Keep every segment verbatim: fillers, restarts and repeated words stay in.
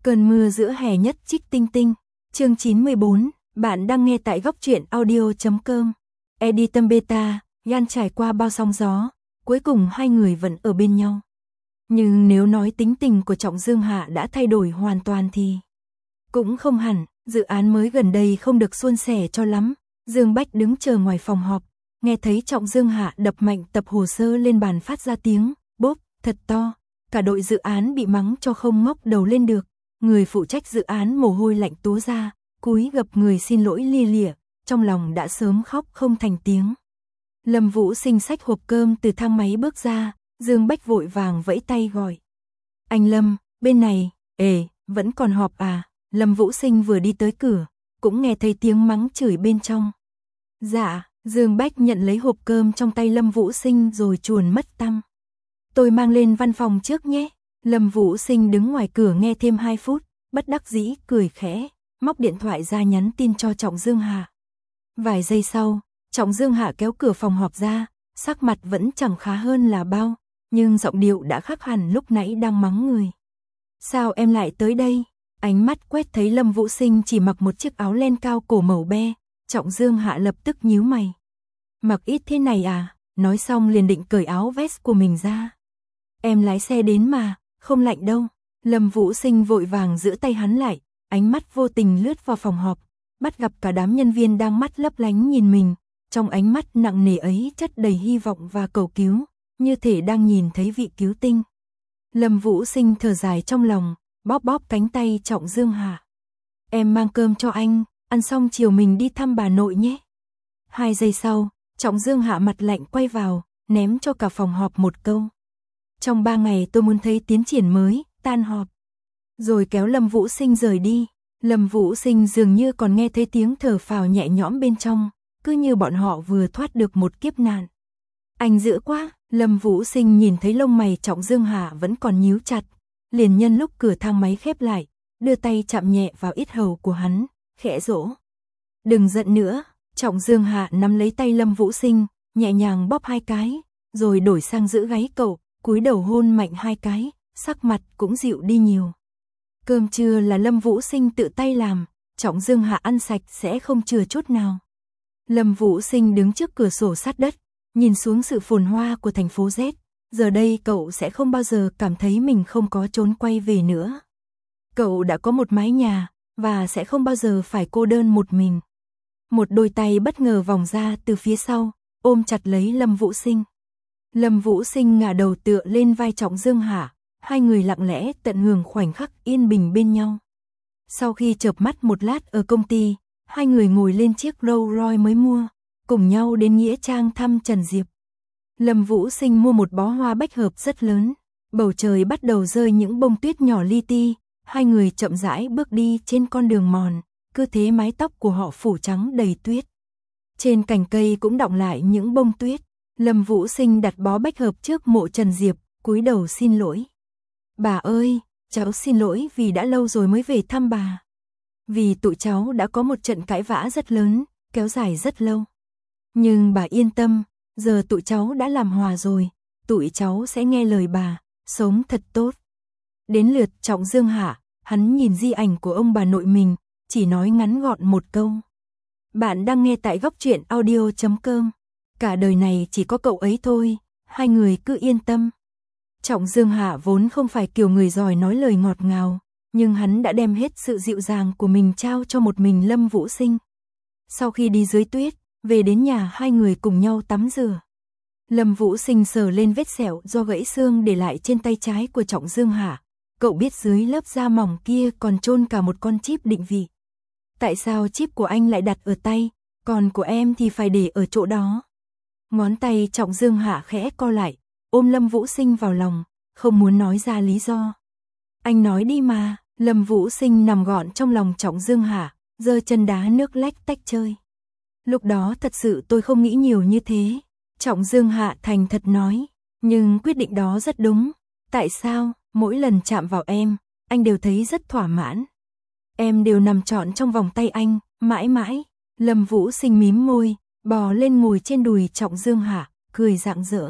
Cơn mưa giữa hè nhất trích tinh tinh. Chương chín mươi bốn, bạn đang nghe tại góc truyện audio chấm com. Editum Beta, Gan trải qua bao sóng gió, cuối cùng hai người vẫn ở bên nhau. Nhưng nếu nói tính tình của Trọng Dương Hạ đã thay đổi hoàn toàn thì cũng không hẳn, dự án mới gần đây không được suôn sẻ cho lắm. Dương Bách đứng chờ ngoài phòng họp, nghe thấy Trọng Dương Hạ đập mạnh tập hồ sơ lên bàn phát ra tiếng bốp thật to, cả đội dự án bị mắng cho không ngóc đầu lên được. Người phụ trách dự án mồ hôi lạnh túa ra, cúi gập người xin lỗi lia lịa, trong lòng đã sớm khóc không thành tiếng. Lâm Vũ Sinh xách hộp cơm từ thang máy bước ra, Dương Bách vội vàng vẫy tay gọi. Anh Lâm, bên này, ề, vẫn còn họp à? Lâm Vũ Sinh vừa đi tới cửa, cũng nghe thấy tiếng mắng chửi bên trong. Dạ, Dương Bách nhận lấy hộp cơm trong tay Lâm Vũ Sinh rồi chuồn mất tăm. Tôi mang lên văn phòng trước nhé. Lâm Vũ Sinh đứng ngoài cửa nghe thêm hai phút, bất đắc dĩ cười khẽ, móc điện thoại ra nhắn tin cho Trọng Dương Hạ. Vài giây sau, Trọng Dương Hạ kéo cửa phòng họp ra, sắc mặt vẫn chẳng khá hơn là bao, nhưng giọng điệu đã khác hẳn lúc nãy đang mắng người. Sao em lại tới đây? Ánh mắt quét thấy Lâm Vũ Sinh chỉ mặc một chiếc áo len cao cổ màu be, Trọng Dương Hạ lập tức nhíu mày. Mặc ít thế này à? Nói xong liền định cởi áo vest của mình ra. Em lái xe đến mà, không lạnh đâu. Lâm Vũ Sinh vội vàng giữ tay hắn lại, ánh mắt vô tình lướt vào phòng họp, bắt gặp cả đám nhân viên đang mắt lấp lánh nhìn mình, trong ánh mắt nặng nề ấy chất đầy hy vọng và cầu cứu, như thể đang nhìn thấy vị cứu tinh. Lâm Vũ Sinh thở dài trong lòng, bóp bóp cánh tay Trọng Dương Hạ. Em mang cơm cho anh, ăn xong chiều mình đi thăm bà nội nhé. Hai giây sau, Trọng Dương Hạ mặt lạnh quay vào, ném cho cả phòng họp một câu. Trong ba ngày tôi muốn thấy tiến triển mới, tan họp. Rồi kéo Lâm Vũ Sinh rời đi. Lâm Vũ Sinh dường như còn nghe thấy tiếng thở phào nhẹ nhõm bên trong, cứ như bọn họ vừa thoát được một kiếp nạn. Anh dữ quá, Lâm Vũ Sinh nhìn thấy lông mày Trọng Dương Hạ vẫn còn nhíu chặt, liền nhân lúc cửa thang máy khép lại, đưa tay chạm nhẹ vào yết hầu của hắn, khẽ dỗ. Đừng giận nữa. Trọng Dương Hạ nắm lấy tay Lâm Vũ Sinh, nhẹ nhàng bóp hai cái, rồi đổi sang giữ gáy cậu, cúi đầu hôn mạnh hai cái, sắc mặt cũng dịu đi nhiều. Cơm trưa là Lâm Vũ Sinh tự tay làm, Trọng Dương Hạ ăn sạch sẽ không chừa chút nào. Lâm Vũ Sinh đứng trước cửa sổ sát đất, nhìn xuống sự phồn hoa của thành phố Z, giờ đây cậu sẽ không bao giờ cảm thấy mình không có trốn quay về nữa. Cậu đã có một mái nhà, và sẽ không bao giờ phải cô đơn một mình. Một đôi tay bất ngờ vòng ra từ phía sau, ôm chặt lấy Lâm Vũ Sinh. Lâm Vũ Sinh ngả đầu tựa lên vai Trọng Dương Hạ, hai người lặng lẽ tận hưởng khoảnh khắc yên bình bên nhau. Sau khi chợp mắt một lát ở công ty, hai người ngồi lên chiếc Rolls Royce mới mua, cùng nhau đến nghĩa trang thăm Trần Diệp. Lâm Vũ Sinh mua một bó hoa bách hợp rất lớn, bầu trời bắt đầu rơi những bông tuyết nhỏ li ti, hai người chậm rãi bước đi trên con đường mòn, cứ thế mái tóc của họ phủ trắng đầy tuyết. Trên cành cây cũng đọng lại những bông tuyết. Lâm Vũ Sinh đặt bó bách hợp trước mộ Trần Diệp, cúi đầu xin lỗi. Bà ơi, cháu xin lỗi vì đã lâu rồi mới về thăm bà. Vì tụi cháu đã có một trận cãi vã rất lớn, kéo dài rất lâu. Nhưng bà yên tâm, giờ tụi cháu đã làm hòa rồi, tụi cháu sẽ nghe lời bà, sống thật tốt. Đến lượt Trọng Dương Hạ, hắn nhìn di ảnh của ông bà nội mình, chỉ nói ngắn gọn một câu. Bạn đang nghe tại góc truyện audio chấm com. Cả đời này chỉ có cậu ấy thôi, hai người cứ yên tâm. Trọng Dương Hạ vốn không phải kiểu người giỏi nói lời ngọt ngào, nhưng hắn đã đem hết sự dịu dàng của mình trao cho một mình Lâm Vũ Sinh. Sau khi đi dưới tuyết, về đến nhà hai người cùng nhau tắm rửa. Lâm Vũ Sinh sờ lên vết sẹo do gãy xương để lại trên tay trái của Trọng Dương Hạ. Cậu biết dưới lớp da mỏng kia còn chôn cả một con chip định vị. Tại sao chip của anh lại đặt ở tay, còn của em thì phải để ở chỗ đó? Ngón tay Trọng Dương Hạ khẽ co lại, ôm Lâm Vũ Sinh vào lòng, không muốn nói ra lý do. Anh nói đi mà. Lâm Vũ Sinh nằm gọn trong lòng Trọng Dương Hạ, giơ chân đá nước lách tách chơi. Lúc đó thật sự tôi không nghĩ nhiều như thế. Trọng Dương Hạ thành thật nói, nhưng quyết định đó rất đúng. Tại sao, mỗi lần chạm vào em, anh đều thấy rất thỏa mãn. Em đều nằm trọn trong vòng tay anh, mãi mãi. Lâm Vũ Sinh mím môi, bò lên ngồi trên đùi Trọng Dương Hạ, cười rạng rỡ.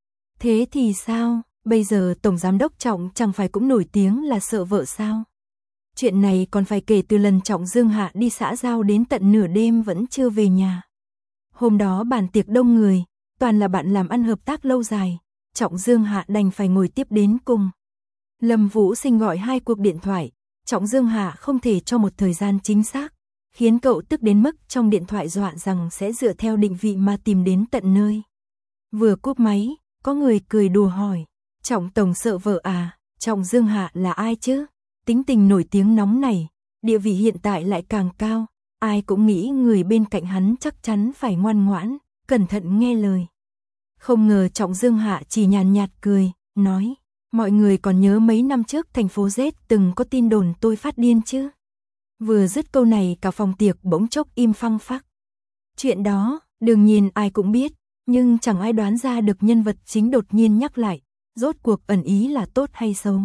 Thế thì sao, bây giờ Tổng Giám đốc Trọng chẳng phải cũng nổi tiếng là sợ vợ sao? Chuyện này còn phải kể từ lần Trọng Dương Hạ đi xã giao đến tận nửa đêm vẫn chưa về nhà. Hôm đó bàn tiệc đông người, toàn là bạn làm ăn hợp tác lâu dài, Trọng Dương Hạ đành phải ngồi tiếp đến cùng. Lâm Vũ Sinh gọi hai cuộc điện thoại, Trọng Dương Hạ không thể cho một thời gian chính xác, khiến cậu tức đến mức trong điện thoại dọa rằng sẽ dựa theo định vị mà tìm đến tận nơi. Vừa cúp máy, có người cười đùa hỏi, Trọng tổng sợ vợ à? Trọng Dương Hạ là ai chứ? Tính tình nổi tiếng nóng này, địa vị hiện tại lại càng cao, ai cũng nghĩ người bên cạnh hắn chắc chắn phải ngoan ngoãn, cẩn thận nghe lời. Không ngờ Trọng Dương Hạ chỉ nhàn nhạt cười, nói, mọi người còn nhớ mấy năm trước thành phố Z từng có tin đồn tôi phát điên chứ? Vừa dứt câu này cả phòng tiệc bỗng chốc im phăng phắc. Chuyện đó, đương nhiên ai cũng biết, nhưng chẳng ai đoán ra được nhân vật chính đột nhiên nhắc lại, rốt cuộc ẩn ý là tốt hay xấu.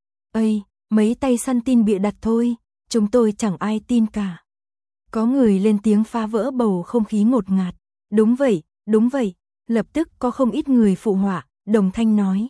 Ây, mấy tay săn tin bịa đặt thôi, chúng tôi chẳng ai tin cả. Có người lên tiếng phá vỡ bầu không khí ngột ngạt. Đúng vậy, đúng vậy, lập tức có không ít người phụ họa, đồng thanh nói.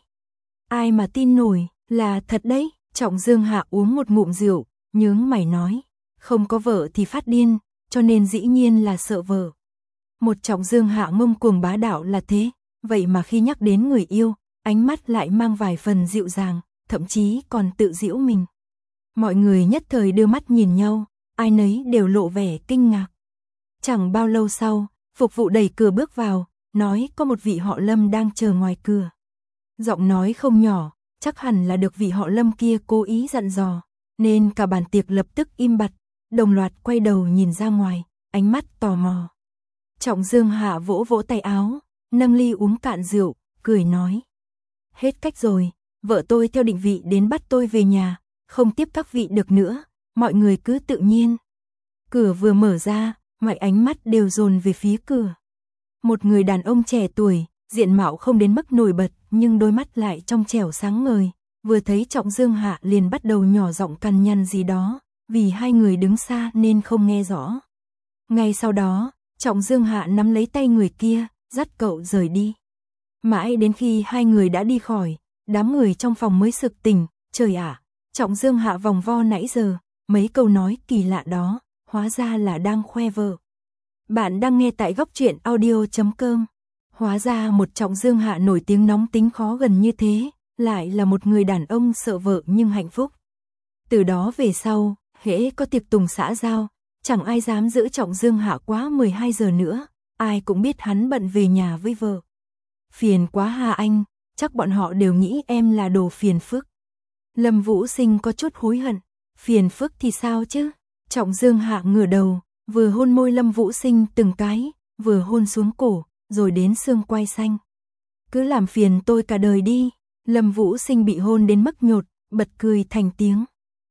Ai mà tin nổi, là thật đấy. Trọng Dương Hạ uống một ngụm rượu, nhướng mày nói, không có vợ thì phát điên, cho nên dĩ nhiên là sợ vợ. Một Trọng Dương Hạ ngông cuồng bá đạo là thế, vậy mà khi nhắc đến người yêu, ánh mắt lại mang vài phần dịu dàng, thậm chí còn tự giễu mình. Mọi người nhất thời đưa mắt nhìn nhau, ai nấy đều lộ vẻ kinh ngạc. Chẳng bao lâu sau, phục vụ đẩy cửa bước vào, nói có một vị họ Lâm đang chờ ngoài cửa. Giọng nói không nhỏ, chắc hẳn là được vị họ Lâm kia cố ý dặn dò, nên cả bàn tiệc lập tức im bặt, đồng loạt quay đầu nhìn ra ngoài, ánh mắt tò mò. Trọng Dương Hạ vỗ vỗ tay áo, nâng ly uống cạn rượu, cười nói. Hết cách rồi, vợ tôi theo định vị đến bắt tôi về nhà, không tiếp các vị được nữa, mọi người cứ tự nhiên. Cửa vừa mở ra, mọi ánh mắt đều dồn về phía cửa. Một người đàn ông trẻ tuổi, diện mạo không đến mức nổi bật, nhưng đôi mắt lại trong trẻo sáng ngời, vừa thấy Trọng Dương Hạ liền bắt đầu nhỏ giọng cằn nhằn gì đó, vì hai người đứng xa nên không nghe rõ. Ngay sau đó, Trọng Dương Hạ nắm lấy tay người kia, dắt cậu rời đi. Mãi đến khi hai người đã đi khỏi, đám người trong phòng mới sực tỉnh, trời ạ, Trọng Dương Hạ vòng vo nãy giờ, mấy câu nói kỳ lạ đó, hóa ra là đang khoe vợ. Bạn đang nghe tại góc truyện audio chấm com. Hóa ra một Trọng Dương Hạ nổi tiếng nóng tính khó gần như thế, lại là một người đàn ông sợ vợ nhưng hạnh phúc. Từ đó về sau, hễ có tiệc tùng xã giao, chẳng ai dám giữ Trọng Dương Hạ quá mười hai giờ nữa, ai cũng biết hắn bận về nhà với vợ. Phiền quá hà anh, chắc bọn họ đều nghĩ em là đồ phiền phức. Lâm Vũ Sinh có chút hối hận, phiền phức thì sao chứ? Trọng Dương Hạ ngửa đầu, vừa hôn môi Lâm Vũ Sinh từng cái, vừa hôn xuống cổ, rồi đến xương quai xanh. Cứ làm phiền tôi cả đời đi. Lâm Vũ Sinh bị hôn đến mức nhột, bật cười thành tiếng.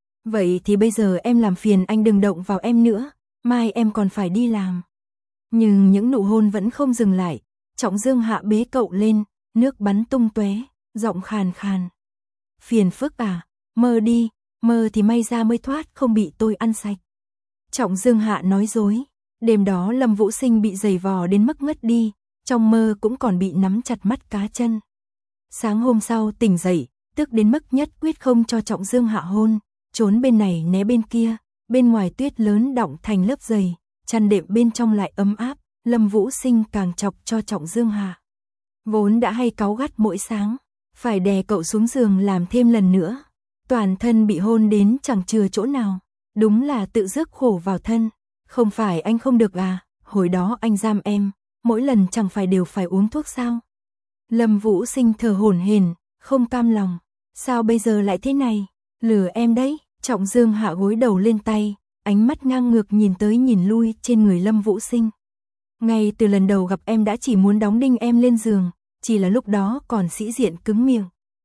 Vậy thì bây giờ em làm phiền anh đừng động vào em nữa, mai em còn phải đi làm. Nhưng những nụ hôn vẫn không dừng lại, Trọng Dương Hạ bế cậu lên, nước bắn tung tóe, giọng khàn khàn. Phiền phức à, mơ đi, mơ thì may ra mới thoát không bị tôi ăn sạch. Trọng Dương Hạ nói dối, đêm đó Lâm Vũ Sinh bị giày vò đến mức ngất đi, trong mơ cũng còn bị nắm chặt mắt cá chân. Sáng hôm sau tỉnh dậy, tức đến mức nhất quyết không cho Trọng Dương Hạ hôn, trốn bên này né bên kia, bên ngoài tuyết lớn đọng thành lớp dày, chăn đệm bên trong lại ấm áp, Lâm Vũ Sinh càng chọc cho Trọng Dương Hạ. Vốn đã hay cáu gắt mỗi sáng, phải đè cậu xuống giường làm thêm lần nữa. Toàn thân bị hôn đến chẳng chừa chỗ nào, đúng là tự rước khổ vào thân. Không phải anh không được à, hồi đó anh giam em, mỗi lần chẳng phải đều phải uống thuốc sao? Lâm Vũ Sinh thở hổn hển, không cam lòng, sao bây giờ lại thế này? Lừa em đấy. Trọng Dương Hạ gối đầu lên tay, ánh mắt ngang ngược nhìn tới nhìn lui trên người Lâm Vũ Sinh. Ngay từ lần đầu gặp em đã chỉ muốn đóng đinh em lên giường, chỉ là lúc đó còn sĩ diện cứng miệng.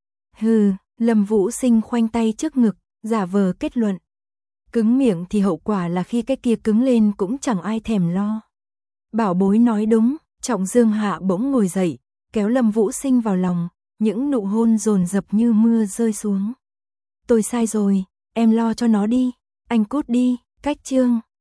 Hừ, Lâm Vũ Sinh khoanh tay trước ngực, giả vờ kết luận. Cứng miệng thì hậu quả là khi cái kia cứng lên cũng chẳng ai thèm lo. Bảo bối nói đúng. Trọng Dương Hạ bỗng ngồi dậy, kéo Lâm Vũ Sinh vào lòng, những nụ hôn dồn dập như mưa rơi xuống. Tôi sai rồi, em lo cho nó đi, anh cút đi. Cách chương